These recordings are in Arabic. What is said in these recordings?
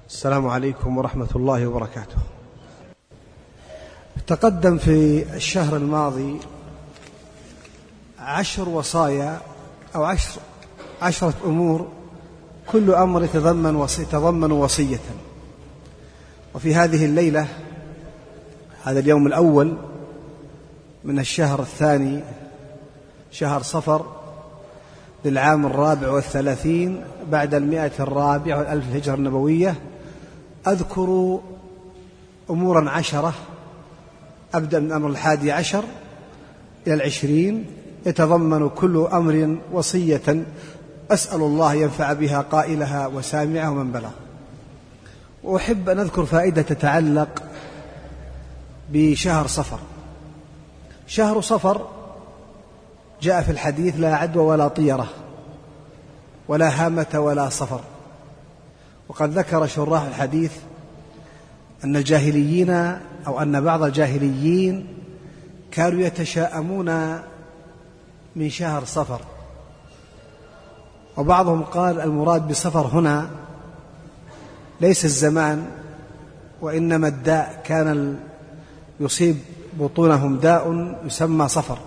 السلام عليكم ورحمة الله وبركاته. تقدم في الشهر الماضي 10 وصايا أو 10 أمور، كل أمر يتضمن وصية. وفي هذه الليلة، هذا اليوم الأول من الشهر الثاني، شهر صفر، للعام 34 بعد 104 والألف الهجرة النبوية، أذكر أمورا 10. أبدأ من الأمر 11 إلى 20، يتضمن كل أمر وصية أسأل الله ينفع بها قائلها وسامعه ومن بلغ. وأحب أن أذكر فائدة تتعلق بشهر صفر. شهر صفر جاء في الحديث: لا عدوى ولا طيرة ولا هامة ولا صفر. وقد ذكر شراح الحديث أن الجاهليين أو أن بعض الجاهليين كانوا يتشاءمون من شهر صفر، وبعضهم قال المراد بصفر هنا ليس الزمان، وإنما الداء، كان يصيب بطونهم داء يسمى صفر،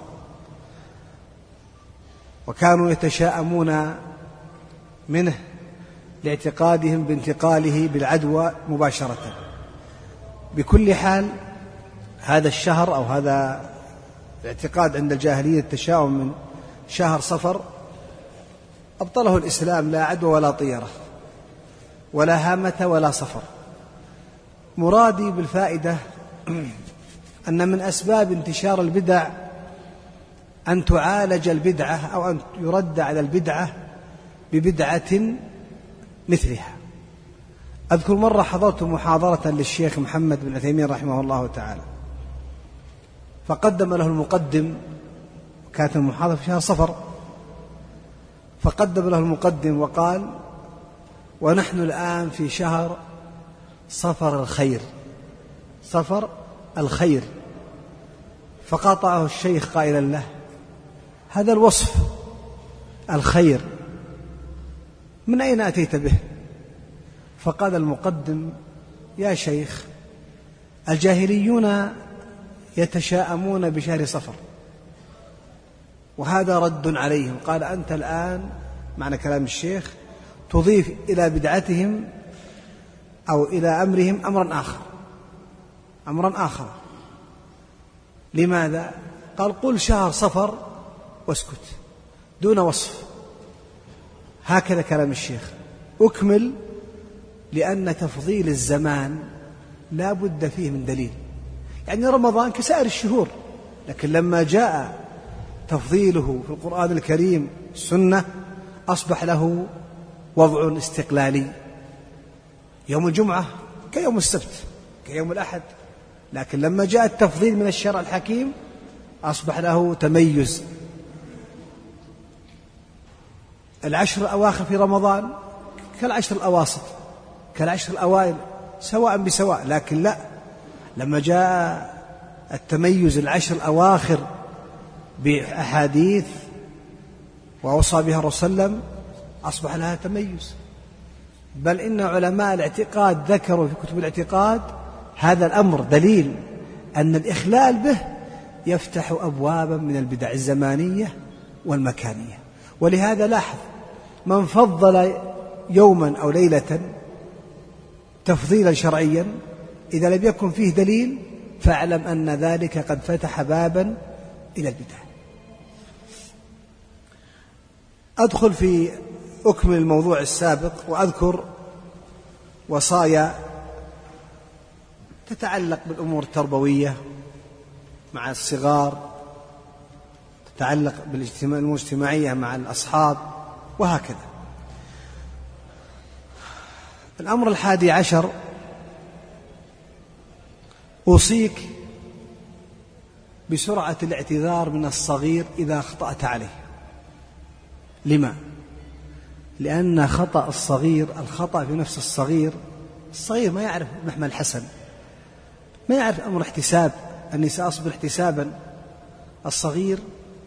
وكانوا يتشاءمون منه لاعتقادهم بانتقاله بالعدوى مباشرة. بكل حال، هذا الشهر أو هذا الاعتقاد عند الجاهلية التشاؤم من شهر صفر أبطله الإسلام: لا عدوى ولا طيرة ولا هامة ولا صفر. مرادي بالفائدة أن من أسباب انتشار البدع أن تعالج البدعة أو أن يرد على البدعة ببدعة مثلها. أذكر مرة حضرت محاضرة للشيخ محمد بن عثيمين رحمه الله تعالى، فقدم له المقدم، كانت المحاضرة في شهر صفر، فقدم له المقدم وقال: ونحن الآن في شهر صفر الخير، صفر الخير. فقاطعه الشيخ قائلا له: هذا الوصف الخير من أين أتيت به؟ فقال المقدم: يا شيخ، الجاهليون يتشاءمون بشهر صفر، وهذا رد عليهم. قال: أنت الآن، معنى كلام الشيخ، تضيف إلى بدعتهم أو إلى أمرهم أمرا آخر. لماذا؟ قال: قل شهر صفر واسكت دون وصف. هكذا كلام الشيخ. أكمل: لأن تفضيل الزمان لا بد فيه من دليل. يعني رمضان كسائر الشهور، لكن لما جاء تفضيله في القرآن الكريم السنة أصبح له وضع استقلالي. يوم الجمعة كيوم السبت كيوم الأحد، لكن لما جاء التفضيل من الشرع الحكيم أصبح له تميز. 10 الأواخر في رمضان كالعشر الأواسط كالعشر الأوائل سواء بسواء، لكن لا، لما جاء التميز 10 الأواخر بأحاديث وأوصى بها الرسول صلى الله عليه وسلم أصبح لها تميز. بل إن علماء الاعتقاد ذكروا في كتب الاعتقاد هذا الأمر دليل أن الإخلال به يفتح أبوابا من البدع الزمانية والمكانية. ولهذا لاحظ: من فضل يوما أو ليلة تفضيلا شرعيا إذا لم يكن فيه دليل فاعلم أن ذلك قد فتح بابا إلى البدع. أدخل في أكمل الموضوع السابق وأذكر وصايا تتعلق بالأمور التربوية مع الصغار، تتعلق بالأمور الاجتماعية مع الأصحاب، وهكذا. الأمر 11: أوصيك بسرعة الاعتذار من الصغير إذا أخطأت عليه. لما؟ لأن خطأ الصغير، الخطأ في نفس الصغير ما يعرف محمل الحسن، ما يعرف أمر احتساب، أني سأصبر احتسابا. الصغير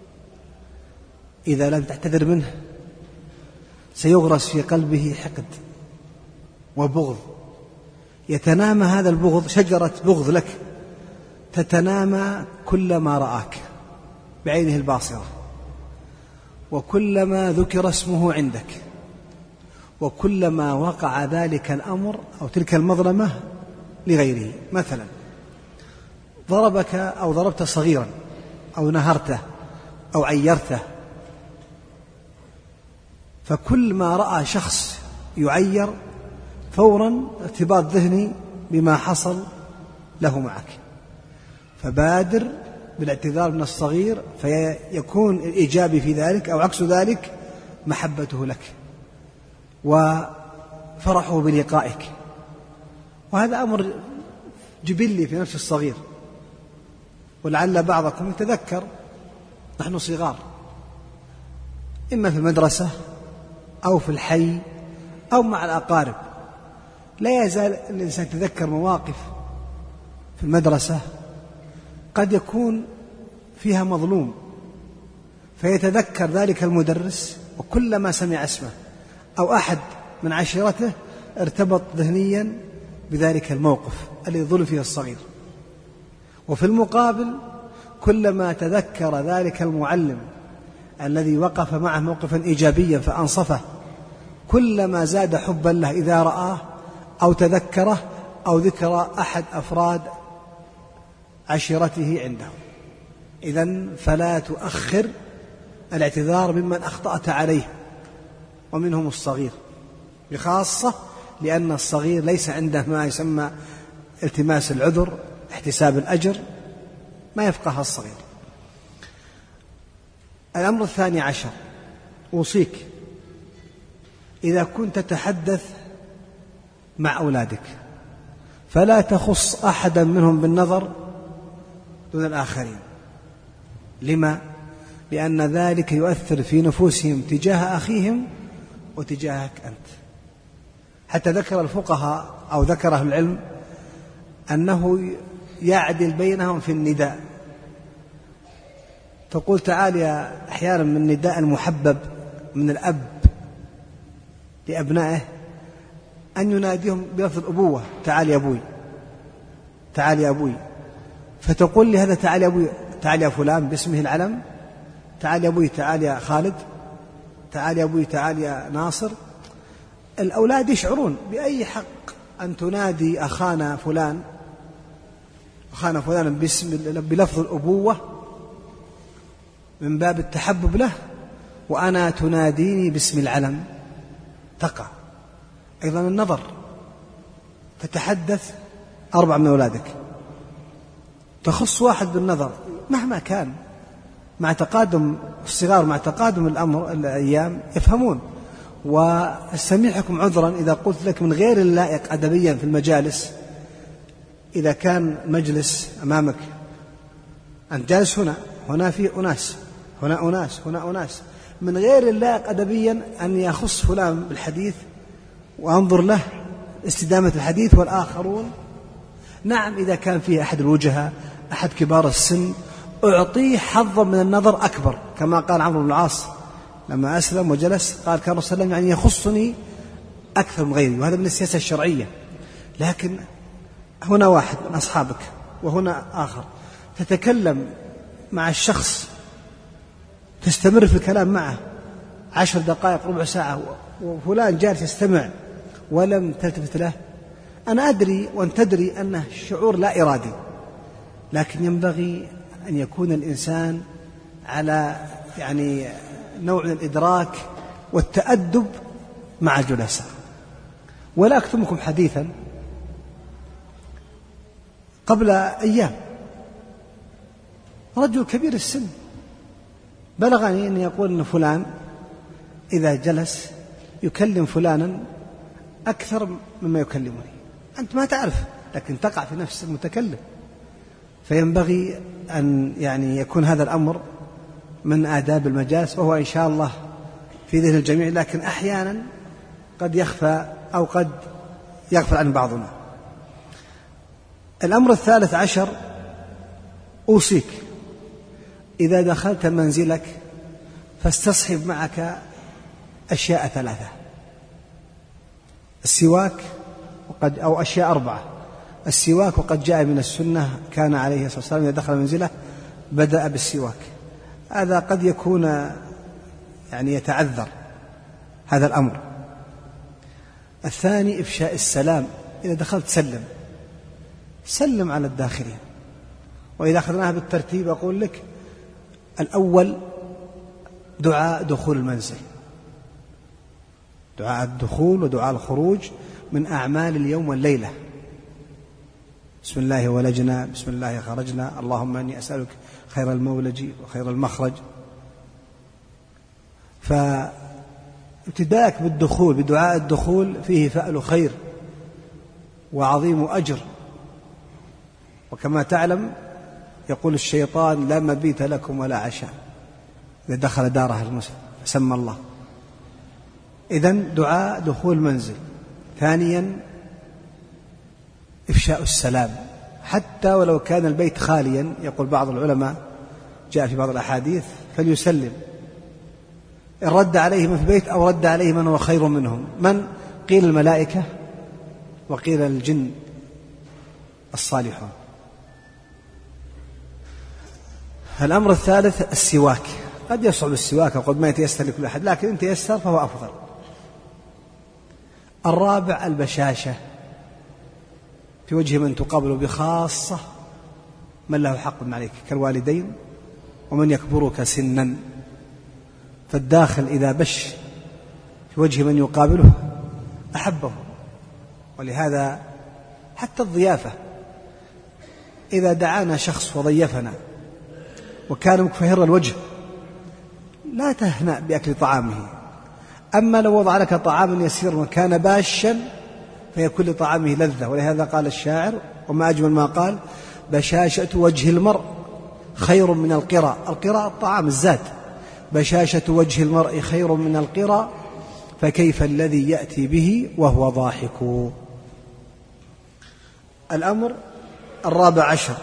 إذا لم تعتذر منه سيغرس في قلبه حقد وبغض يتنامى هذا البغض، شجرة بغض لك تتنامى كلما رآك بعينه الباصرة، وكلما ذكر اسمه عندك، وكلما وقع ذلك الأمر أو تلك المظلمة لغيره. مثلا ضربك أو ضربت صغيرا أو نهرته أو عيرته، فكل ما رأى شخص يعير فورا ارتباط ذهني بما حصل له معك، فبادر بالاعتذار من الصغير، فيكون الإيجابي في ذلك أو عكس ذلك محبته لك وفرحه بلقائك. وهذا أمر جبلي في نفس الصغير، ولعل بعضكم يتذكر نحن صغار إما في المدرسة أو في الحي أو مع الأقارب، لا يزال الإنسان يتذكر مواقف في المدرسة قد يكون فيها مظلوم، فيتذكر ذلك المدرس، وكلما سمع اسمه أو أحد من عشيرته ارتبط ذهنيا بذلك الموقف الذي ظلم فيه الصغير. وفي المقابل كلما تذكر ذلك المعلم الذي وقف معه موقفا إيجابيا فأنصفه، كلما زاد حبا له إذا رآه أو تذكره أو ذكر أحد أفراد عشيرته عنده. إذن فلا تؤخر الاعتذار ممن أخطأت عليه، ومنهم الصغير بخاصة، لأن الصغير ليس عنده ما يسمى التماس العذر، احتساب الأجر، ما يفقه الصغير. الأمر 12، أوصيك إذا كنت تتحدث مع أولادك فلا تخص أحدا منهم بالنظر دون الآخرين. لما؟ لأن ذلك يؤثر في نفوسهم تجاه أخيهم وتجاهك أنت. حتى ذكر الفقهاء أو ذكر أهل العلم أنه يعدل بينهم في النداء. تقول تعالى أحيانا من نداء المحبب من الأب لأبنائه أن يناديهم بلفظ الأبوة: تعال يا أبوي، تعال يا أبوي. فتقول لي هذا تعال يا أبوي، تعال يا فلان باسمه العلم، تعال يا أبوي، تعال يا خالد، تعال يا أبوي، تعال يا ناصر. الأولاد يشعرون بأي حق أن تنادي أخانا فلان بلفظ الأبوة من باب التحبب له، وأنا تناديني باسم العلم تقع. أيضا النظر، تتحدث 4 من أولادك تخص واحد بالنظر مهما كان، مع تقادم الصغار مع تقادم الأيام يفهمون. واستميحكم عذرا إذا قلت لك من غير اللائق أدبيا في المجالس، إذا كان مجلس أمامك أنت جالس هنا في أناس، هنا أناس، من غير اللائق أدبيا أن يخص فلان بالحديث وأنظر له استدامة الحديث والآخرون. نعم إذا كان فيه أحد الوجهاء، أحد كبار السن، أعطيه حظا من النظر أكبر، كما قال عمرو بن العاص لما أسلم وجلس قال كان رسول الله يعني يخصني أكثر من غيري، وهذا من السياسة الشرعية. لكن هنا واحد من أصحابك وهنا آخر، تتكلم مع الشخص، تستمر في الكلام معه 10 دقائق ربع ساعة، وفلان جالس يستمع ولم تلتفت له. أنا أدري وأن تدري أنه شعور لا إرادي، لكن ينبغي أن يكون الإنسان على نوع من الإدراك والتأدب مع الجلساء. ولا أكتمكم حديثا، قبل أيام رجل كبير السن بلغني أن يقول أن فلان إذا جلس يكلم فلانا أكثر مما يكلمني. أنت ما تعرف، لكن تقع في نفس المتكلم. فينبغي أن يكون هذا الأمر من آداب المجالس، وهو إن شاء الله في ذهن الجميع، لكن أحيانا قد يخفى أو قد يغفل عن بعضنا. الأمر 13، أوصيك إذا دخلت منزلك فاستصحب معك أشياء 3: السواك أو أشياء 4. السواك، وقد جاء من السنة كان عليه الصلاة والسلام إذا دخل منزله بدأ بالسواك. هذا قد يكون يعني يتعذر هذا الأمر. الثاني إفشاء السلام، إذا دخلت سلم على الداخلين. وإذا أخذناها بالترتيب أقول لك: الأول دعاء دخول المنزل، دعاء الدخول ودعاء الخروج من أعمال اليوم والليلة. بسم الله ولجنا، بسم الله خرجنا، اللهم إني أسألك خير المولج وخير المخرج. فابتداءك بالدخول بدعاء الدخول فيه فأل خير وعظيم أجر. وكما تعلم يقول الشيطان: لا مبيت لكم ولا عشاء إذا دخل داره المسلم سمى الله. إذن دعاء دخول المنزل. ثانيا إفشاء السلام، حتى ولو كان البيت خاليا. يقول بعض العلماء جاء في بعض الأحاديث: فليسلم، إن رد عليه من في البيت أو رد عليه من هو خير منهم. من؟ قيل الملائكة، وقيل الجن الصالحون. الأمر الثالث السواك. قد يصعب السواك وقد ما يتيسر لكل أحد، لكن إن تيسر فهو أفضل. الرابع البشاشة في وجه من تقابل، بخاصة من له حق عليك كالوالدين ومن يكبرك سنا. فالداخل إذا بش في وجه من يقابله أحبه. ولهذا حتى الضيافة، إذا دعانا شخص وضيفنا وكان مكفهر الوجه لا تهنأ بأكل طعامه. أما لو وضع لك طعاما يسير وكان باشا فيكون لطعامه لذة. ولهذا قال الشاعر: وما أجمل ما قال: بشاشة وجه المرء خير من القرى. القرى الطعام الزاد. بشاشة وجه المرء خير من القرى، فكيف الذي يأتي به وهو ضاحك. الأمر 14: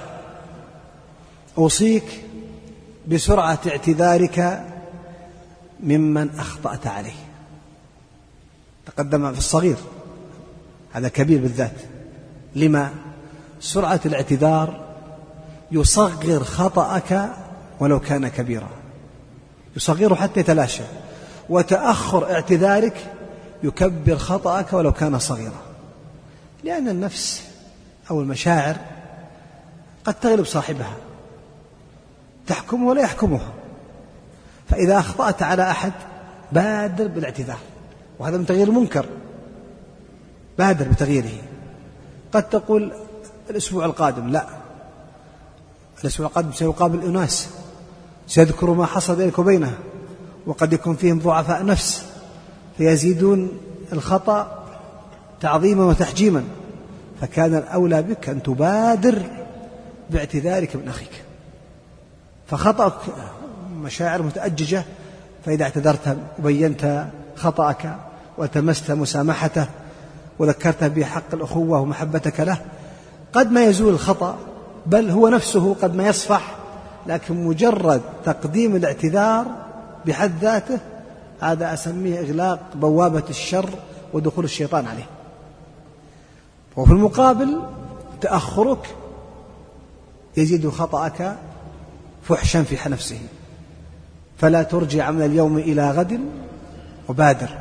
أوصيك بسرعة اعتذارك ممن أخطأت عليه. تقدم في الصغير، هذا كبير بالذات. لما؟ سرعة الاعتذار يصغر خطأك ولو كان كبيرا، يصغره حتى يتلاشى. وتأخر اعتذارك يكبر خطأك ولو كان صغيرا، لأن النفس أو المشاعر قد تغلب صاحبها، تحكمه ولا يحكمها. فإذا أخطأت على أحد بادر بالاعتذار، وهذا من تغيير المنكر، بادر بتغييره. قد تقول الأسبوع القادم، لا، الأسبوع القادم سيقابل أناس سيذكر ما حصل بينك وبينه، وقد يكون فيهم ضعفاء نفس فيزيدون الخطأ تعظيما وتحجيما. فكان الأولى بك أن تبادر باعتذارك من أخيك. فخطأك مشاعر متأججة، فإذا اعتذرت وبينت خطأك والتمست مسامحته وذكرته بحق الأخوة ومحبتك له، قد ما يزول الخطأ، بل هو نفسه قد ما يصفح. لكن مجرد تقديم الاعتذار بحد ذاته هذا أسميه إغلاق بوابة الشر ودخول الشيطان عليه. وفي المقابل تأخرك يزيد خطأك فحشا في نفسه. فلا ترجع من اليوم إلى غد وبادر.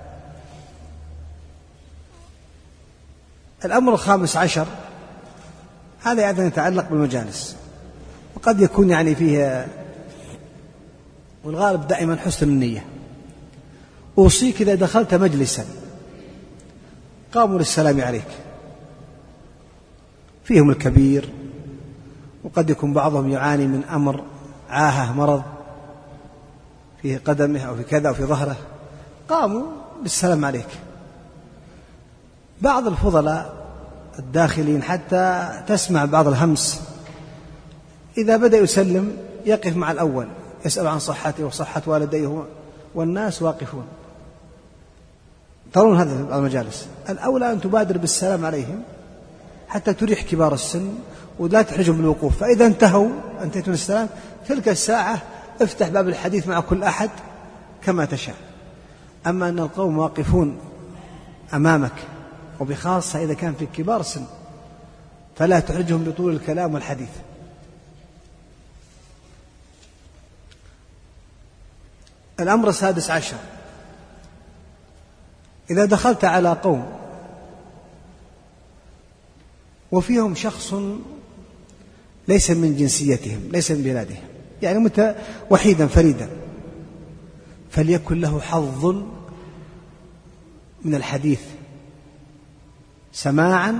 الأمر 15 هذا أيضا يتعلق بالمجالس، وقد يكون يعني فيه، والغالب دائما حسن النية. أوصيك إذا دخلت مجلسا قاموا للسلام عليك، فيهم الكبير، وقد يكون بعضهم يعاني من أمر عاهة، مرض في قدمه أو في كذا أو في ظهره، قاموا بالسلام عليك. بعض الفضلاء الداخلين حتى تسمع بعض الهمس، إذا بدأ يسلم يقف مع الأول يسأل عن صحته وصحة والديه، والناس واقفون. ترون هذا في المجالس. الأولى أن تبادر بالسلام عليهم حتى تريح كبار السن ولا تحرجهم بالوقوف. فإذا انتهيت من السلام، تلك الساعة افتح باب الحديث مع كل أحد كما تشاء. أما أن القوم واقفون أمامك وبخاصة إذا كان في كبار سن، فلا تحرجهم بطول الكلام والحديث. الأمر السادس عشر: إذا دخلت على قوم وفيهم شخص ليس من جنسيتهم، ليس من بلادهم، يعني وحيدا فريدا، فليكن له حظ من الحديث سماعا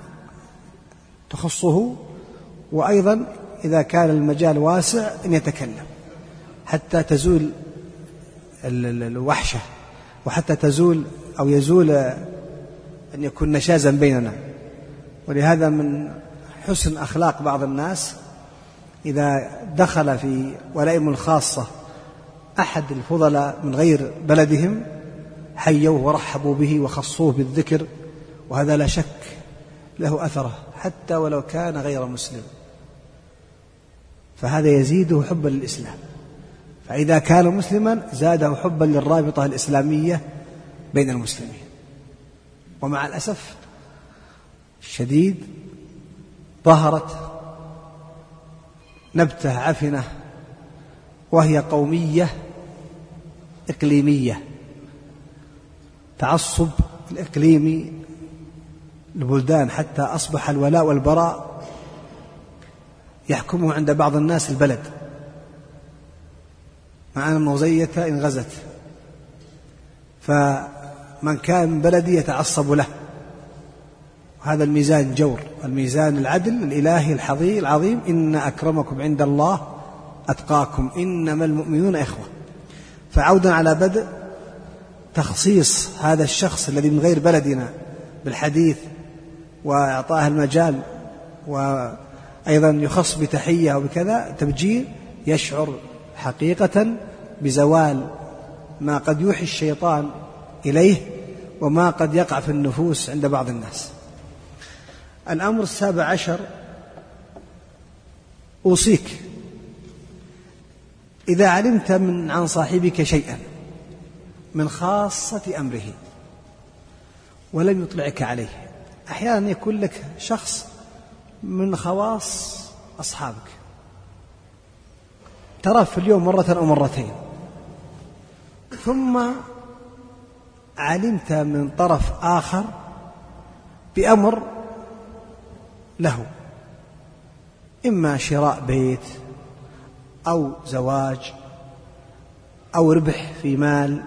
تخصه، وأيضا إذا كان المجال واسع أن يتكلم حتى تزول الوحشة، وحتى تزول أو يزول أن يكون نشازا بيننا. ولهذا من حسن أخلاق بعض الناس إذا دخل في ولائم الخاصة أحد الفضلاء من غير بلدهم حيوه ورحبوا به وخصوه بالذكر، وهذا لا شك له أثره حتى ولو كان غير مسلم، فهذا يزيده حبا للإسلام. فإذا كان مسلما زاده حبا للرابطة الإسلامية بين المسلمين. ومع الأسف الشديد ظهرت نبتة عفنة وهي قومية إقليمية، تعصب الإقليمي البلدان، حتى أصبح الولاء والبراء يحكمه عند بعض الناس البلد، مع أن النوزية إن غزت فمن كان من بلدي يتعصب له. وهذا الميزان جور، الميزان العدل الإلهي العظيم: إن أكرمكم عند الله أتقاكم إنما المؤمنون إخوة. فعودا على بدء تخصيص هذا الشخص الذي من غير بلدنا بالحديث وإعطاه المجال، وأيضا يخص بتحية وبكذا تبجيل، يشعر حقيقة بزوال ما قد يوحي الشيطان إليه وما قد يقع في النفوس عند بعض الناس. الأمر السابع عشر: أوصيك إذا علمت عن صاحبك شيئا من خاصة أمره ولم يطلعك عليه. أحيانا يكون لك شخص من خواص أصحابك تراه في اليوم مرة أو مرتين، ثم علمت من طرف آخر بأمر له، إما شراء بيت أو زواج أو ربح في مال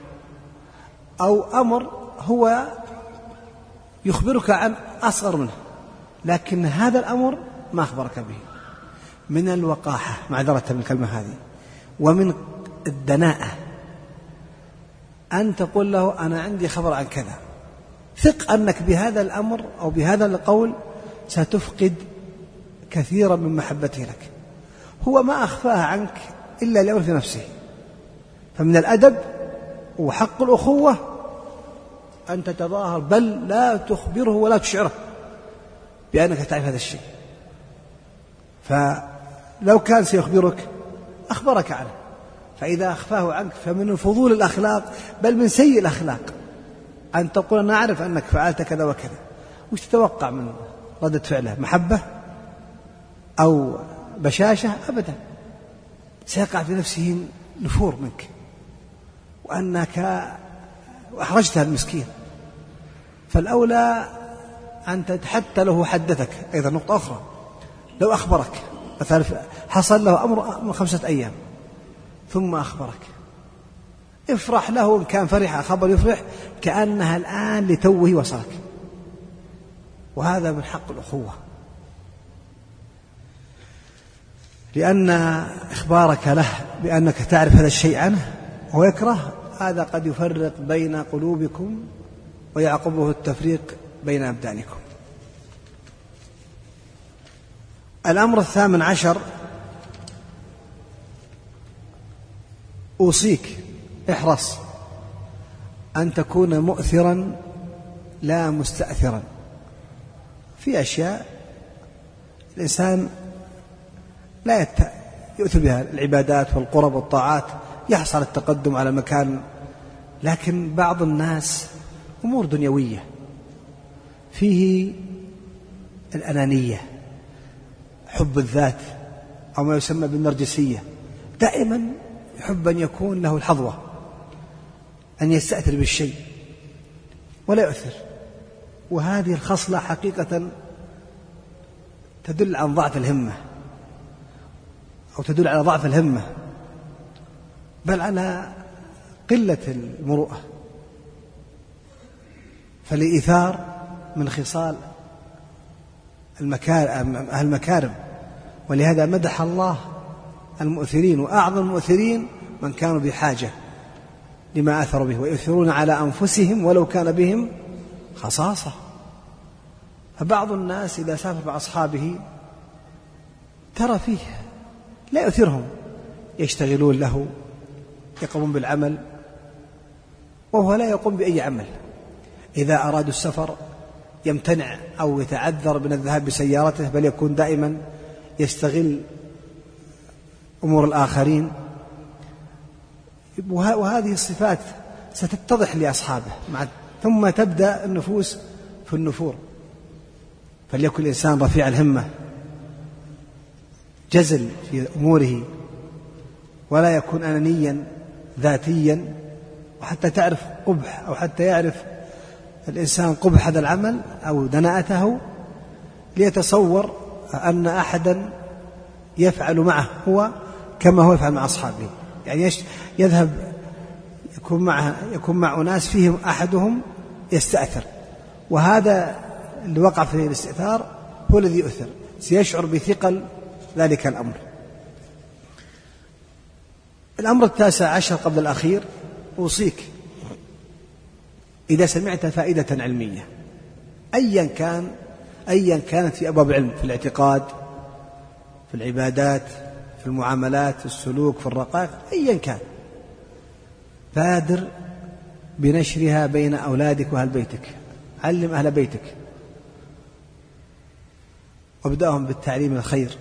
أو أمر هو يخبرك عن أصغر منه، لكن هذا الأمر ما أخبرك به. من الوقاحة، معذرة من الكلمة هذه، ومن الدناءة أن تقول له أنا عندي خبر عن كذا، ثق أنك بهذا الأمر أو بهذا القول ستفقد كثيرا من محبته لك. هو ما أخفاها عنك إلا لأمر في نفسه. فمن الأدب وحق الأخوة أن تتظاهر، بل لا تخبره ولا تشعره بأنك تعرف هذا الشيء. فلو كان سيخبرك أخبرك عنه، فإذا أخفاه عنك فمن فضول الأخلاق بل من سيء الأخلاق أن تقول أنا أعرف أنك فعلت كذا وكذا. وش تتوقع من ردة فعله؟ محبة أو بشاشة؟ أبدا، سيقع في نفسه نفور منك وأنك أحرجتها المسكين. فالأولى أن حتى له حدثك. أيضا نقطة أخرى، لو أخبرك مثلا حصل له أمر من 5 أيام ثم أخبرك، افرح له إن كان فرح، خبر يفرح كأنها الآن لتوه وصلك، وهذا من حق الأخوة، لأن إخبارك له بأنك تعرف هذا الشيء عنه ويكره، هذا قد يفرق بين قلوبكم ويعقبه التفريق بين أبدانكم. الأمر الثامن عشر: أوصيك احرص أن تكون مؤثرا لا مستأثرا. في أشياء الإنسان لا يؤثر بها، العبادات والقرب والطاعات، يحصل التقدم على مكان، لكن بعض الناس أمور دنيوية فيه الأنانية، حب الذات، أو ما يسمى بالنرجسية، دائما يحب أن يكون له الحظوة، أن يستأثر بالشيء ولا يؤثر. وهذه الخصلة حقيقة تدل عن ضعف الهمة، أو تدل على ضعف الهمة، بل على قلة المروءة. فالإيثار من خصال المكارم، ولهذا مدح الله المؤثرين، وأعظم المؤثرين من كانوا بحاجة لما أثروا به، ويؤثرون على أنفسهم ولو كان بهم خصاصة. فبعض الناس إذا سافر مع أصحابه ترى فيه لا يؤثرهم، يشتغلون له، يقومون بالعمل وهو لا يقوم بأي عمل. إذا أرادوا السفر يمتنع أو يتعذر من الذهاب بسيارته، بل يكون دائما يستغل أمور الآخرين. وهذه الصفات ستتضح لأصحابه، ثم تبدأ النفوس في النفور. فليكن الإنسان رفيع الهمة جزل في أموره، ولا يكون أنانيا ذاتيا، وحتى تعرف قبح، أو حتى يعرف الإنسان قبح هذا العمل أو دناءته، ليتصور أن أحدا يفعل معه هو كما هو يفعل مع أصحابه. يعني يذهب يكون مع أناس فيهم أحدهم يستأثر، وهذا اللي وقع في الاستئثار هو الذي يؤثر، سيشعر بثقل ذلك الأمر. الأمر 19 قبل الأخير: أوصيك إذا سمعت فائدة علمية أيا كانت في أبواب العلم، في الاعتقاد، في العبادات، في المعاملات، في السلوك، في الرقائق، أيا كان، بادر بنشرها بين أولادك وأهل بيتك. علم أهل بيتك، وابدأهم بالتعليم الخير.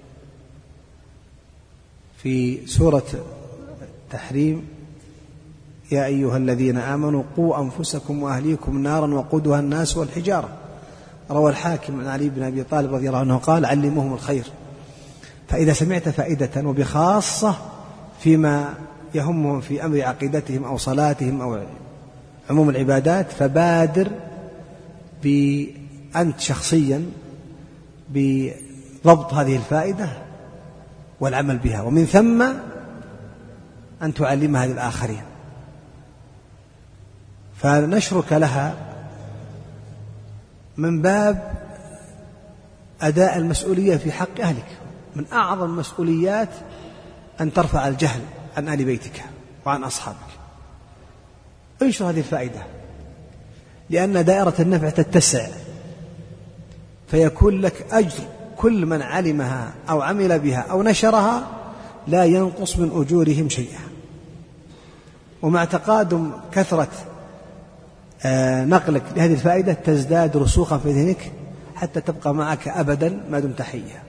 في سورة التحريم: يا أيها الذين آمنوا قوا أنفسكم وأهليكم نارا وقودها الناس والحجارة. روى الحاكم عن علي بن أبي طالب رضي الله عنه قال: علموهم الخير. فإذا سمعت فائدة، وبخاصة فيما يهمهم في أمر عقيدتهم أو صلاتهم أو عموم العبادات، فبادر أنت شخصيا بضبط هذه الفائدة والعمل بها، ومن ثم أن تعلمها للآخرين. فنشرك لها من باب أداء المسؤولية في حق أهلك. من أعظم المسؤوليات أن ترفع الجهل عن أهل بيتك وعن أصحابك. انشر هذه الفائدة، لأن دائرة النفع تتسع، فيكون لك أجر كل من علمها أو عمل بها أو نشرها، لا ينقص من أجورهم شيئا. ومع تقادم كثرة نقلك لهذه الفائدة تزداد رسوخا في ذهنك حتى تبقى معك أبدا ما دمت حيا.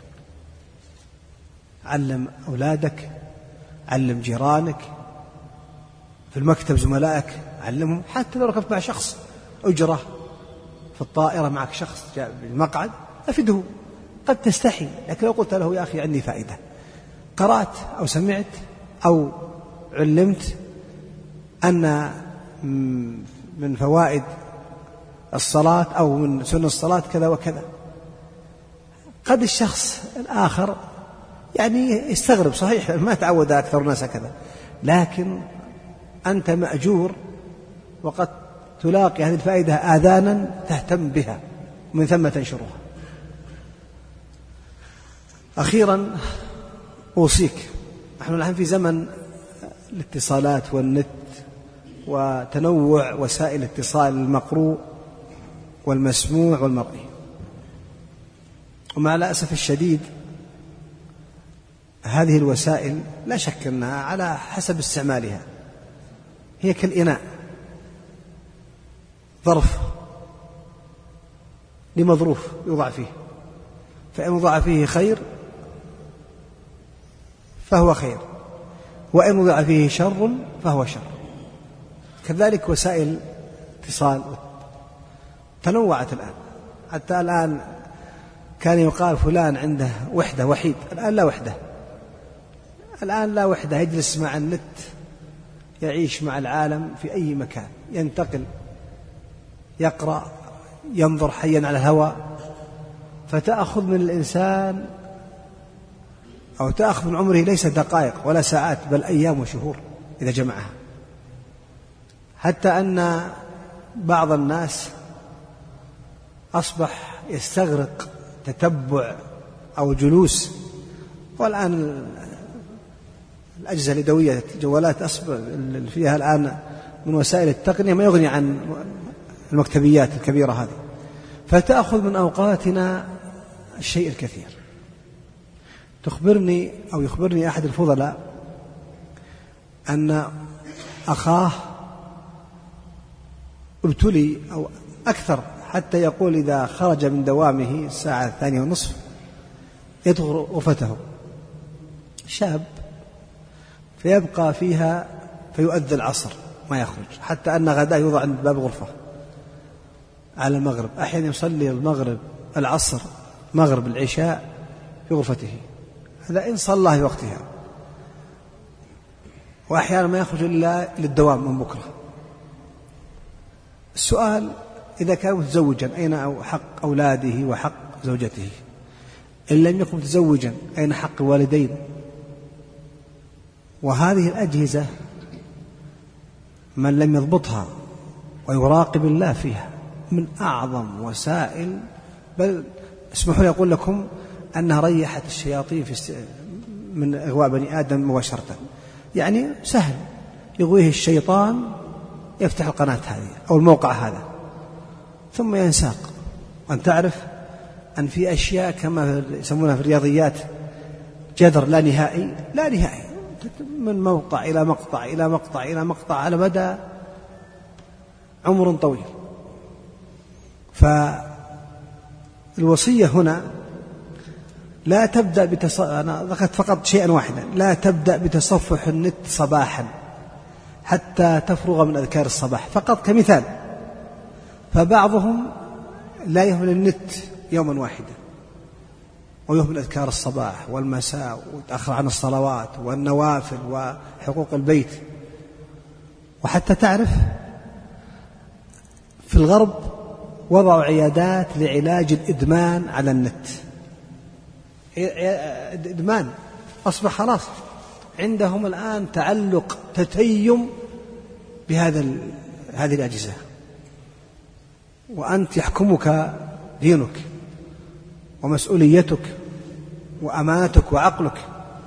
علم أولادك، علم جيرانك، في المكتب زملائك علمهم، حتى لو ركبت مع شخص أجرة في الطائرة، معك شخص جاء بالمقعد، أفده. قد تستحي، لكن لو قلت له: يا أخي عندي فائدة، قرأت أو سمعت أو علمت أن من فوائد الصلاة أو من سنن الصلاة كذا وكذا، قد الشخص الآخر يعني يستغرب، صحيح ما تعود أكثر الناس كذا، لكن أنت مأجور، وقد تلاقي هذه الفائدة آذانا تهتم بها، ومن ثم تنشرها. أخيرا أوصيك، نحن الآن في زمن الاتصالات والنت وتنوع وسائل الاتصال المقروء والمسموع والمرئي، ومع الأسف الشديد هذه الوسائل لا شك أنها على حسب استعمالها هي كالإناء، ظرف لمظروف يوضع فيه، فإن وضع فيه خير فهو خير، وإن وضع فيه شر فهو شر. كذلك وسائل الاتصال تنوعت الآن، حتى الآن كان يقال فلان عنده وحدة وحيد، الآن لا وحدة، الآن لا وحدة، يجلس مع النت، يعيش مع العالم في أي مكان، ينتقل، يقرأ، ينظر حيا على الهواء، فتأخذ من الإنسان أو تأخذ من عمره ليس دقائق ولا ساعات بل أيام وشهور إذا جمعها، حتى أن بعض الناس أصبح يستغرق تتبع أو جلوس، والآن الأجهزة اليدوية الجوالات أصبح فيها الآن من وسائل التقنية ما يغني عن المكتبيات الكبيرة هذه، فتأخذ من أوقاتنا الشيء الكثير. يخبرني أحد الفضلاء أن أخاه ابتلي أو أكثر، حتى يقول إذا خرج من دوامه الساعة 2:30 يدخل غرفته شاب فيبقى فيها فيؤذن العصر ما يخرج، حتى أن غداه يوضع عند باب الغرفة على المغرب، أحيانا يصلي المغرب العصر مغرب العشاء في غرفته، هذا إن صلى في وقتها، وأحيانا ما يخرج إلا للدوام من بكرة. السؤال: إذا كان متزوجا أين حق أولاده وحق زوجته؟ إن لم يكن متزوجا أين حق الوالدين؟ وهذه الأجهزة من لم يضبطها ويراقب الله فيها من أعظم وسائل، بل اسمحوا لي أقول لكم أنها ريحت الشياطين من إغواء بني آدم مباشرة. يعني سهل يغويه الشيطان، يفتح القناة هذه أو الموقع هذا ثم ينساق. وأن تعرف أن في أشياء كما يسمونها في الرياضيات جذر لا نهائي، لا نهائي، من موقع إلى مقطع إلى مقطع إلى مقطع على مدى عمر طويل. فالوصية هنا لا تبدأ أنا ذكرت فقط شيئا واحدا: لا تبدأ بتصفح النت صباحا حتى تفرغ من أذكار الصباح، فقط كمثال. فبعضهم لا يهمل النت يوما واحدا ويهمل أذكار الصباح والمساء ويتأخر عن الصلوات والنوافل وحقوق البيت. وحتى تعرف في الغرب وضعوا عيادات لعلاج الإدمان على النت. إدمان أصبح خلاص عندهم الآن تعلق تتيم هذه الأجهزة، وأنت يحكمك دينك ومسؤوليتك وأمانتك وعقلك.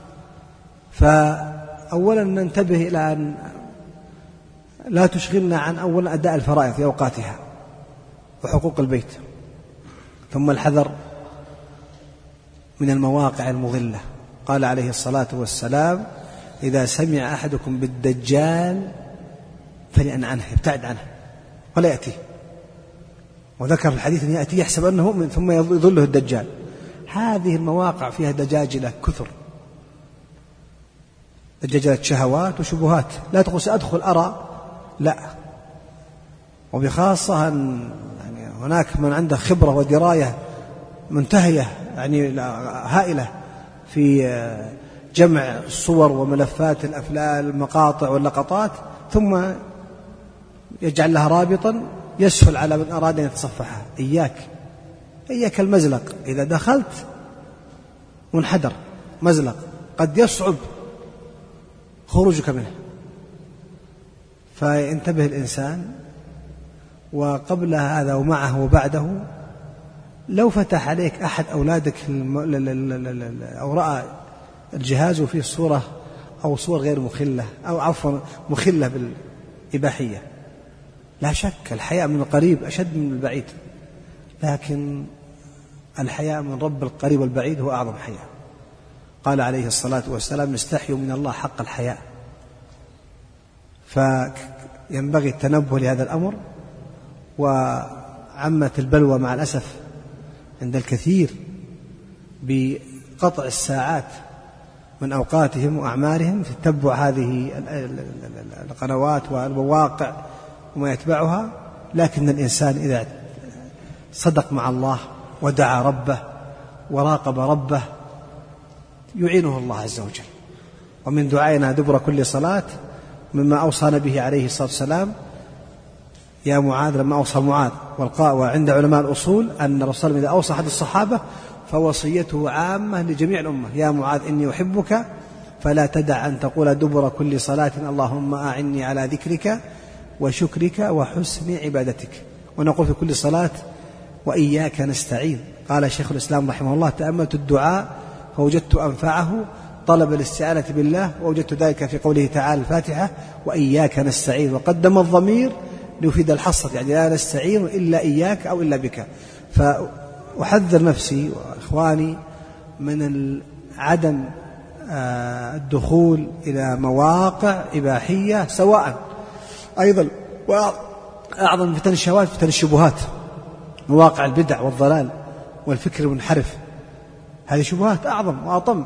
فأولا ننتبه إلى أن لا تشغلنا عن أولا أداء الفرائض في أوقاتها وحقوق البيت، ثم الحذر من المواقع المضلة. قال عليه الصلاة والسلام: إذا سمع أحدكم بالدجال فليأن عنه، يبتعد عنه ولا يأتيه. وذكر في الحديث أن يأتي يحسب أنه مؤمن ثم يضله الدجال. هذه المواقع فيها دجاجلة كثر، دجاجلة شهوات وشبهات. لا تقول سأدخل أرى، لا. وبخاصة أن يعني هناك من عنده خبرة ودراية منتهية يعني هائلة في جمع الصور وملفات الأفلام المقاطع واللقطات، ثم يجعل لها رابطا يسهل على من أراد أن يتصفحها. إياك المزلق، إذا دخلت منحدر مزلق قد يصعب خروجك منه، فينتبه الإنسان. وقبل هذا ومعه وبعده لو فتح عليك أحد أولادك أو رأى الجهاز فيه صورة أو صور غير مخلة أو عفوا مخلة بالإباحية، لا شك الحياء من القريب أشد من البعيد، لكن الحياء من رب القريب والبعيد هو أعظم حياء. قال عليه الصلاة والسلام: نستحي من الله حق الحياء. فينبغي التنبه لهذا الأمر. وعمت البلوى مع الأسف عند الكثير بقطع الساعات من أوقاتهم وأعمارهم في تتبع هذه القنوات والمواقع وما يتبعها. لكن الإنسان إذا صدق مع الله ودعا ربه وراقب ربه يعينه الله عز وجل. ومن دعائنا دبر كل صلاة مما أوصانا به عليه الصلاة والسلام يا معاذ لما أوصى معاذ، وعند علماء الأصول أن الرسول إذا أوصى أحد الصحابة فوصيته عامة لجميع الأمة: يا معاذ إني أحبك فلا تدع أن تقول دبر كل صلاة اللهم أعني على ذكرك وشكرك وحسن عبادتك. ونقول في كل صلاة وإياك نستعين. قال شيخ الإسلام رحمه الله: تأملت الدعاء فوجدت أنفعه طلب الاستعانة بالله، ووجدت ذلك في قوله تعالى الفاتحة وإياك نستعين، وقدم الضمير ليفيد الحصر، يعني لا نستعين إلا إياك أو إلا بك. فأحذر نفسي وإخواني من عدم الدخول إلى مواقع إباحية، سواء أيضا وأعظم فتن الشهوات فتن الشبهات، مواقع البدع والضلال والفكر المنحرف، هذه شبهات أعظم وأطم.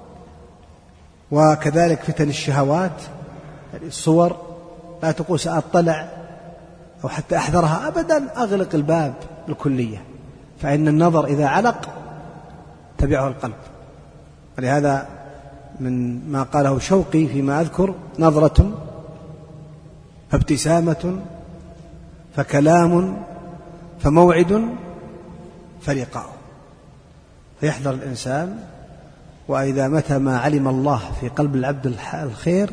وكذلك فتن الشهوات، الصور، لا تقول سأطلع أو حتى أحذرها أبدا، أغلق الباب بالكلية، فإن النظر إذا علق تبعه القلب. ولهذا من ما قاله شوقي فيما أذكر: نظرة فابتسامة فكلام فموعد فلقاء. فيحذر الإنسان، وإذا متى ما علم الله في قلب العبد الخير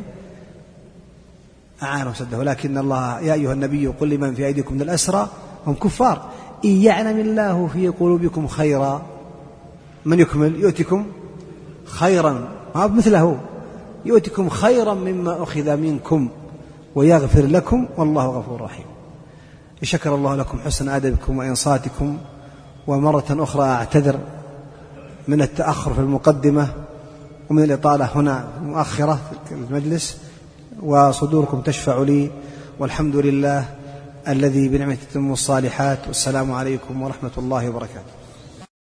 أعانه وسده. لكن الله: يا أيها النبي قل لمن في أيديكم من الأسرى هم كفار إن يعلم الله في قلوبكم خيرا. من يكمل؟ يؤتكم خيرا، ما مثله، يؤتكم خيرا مما أخذ منكم ويغفر لكم والله غفور رحيم. شكر الله لكم حسن أدبكم وإنصاتكم. ومرة أخرى أعتذر من التأخر في المقدمة ومن الإطالة هنا مؤخرة في المجلس، وصدوركم تشفع لي، والحمد لله الذي بنعمته تتم الصالحات. والسلام عليكم ورحمة الله وبركاته.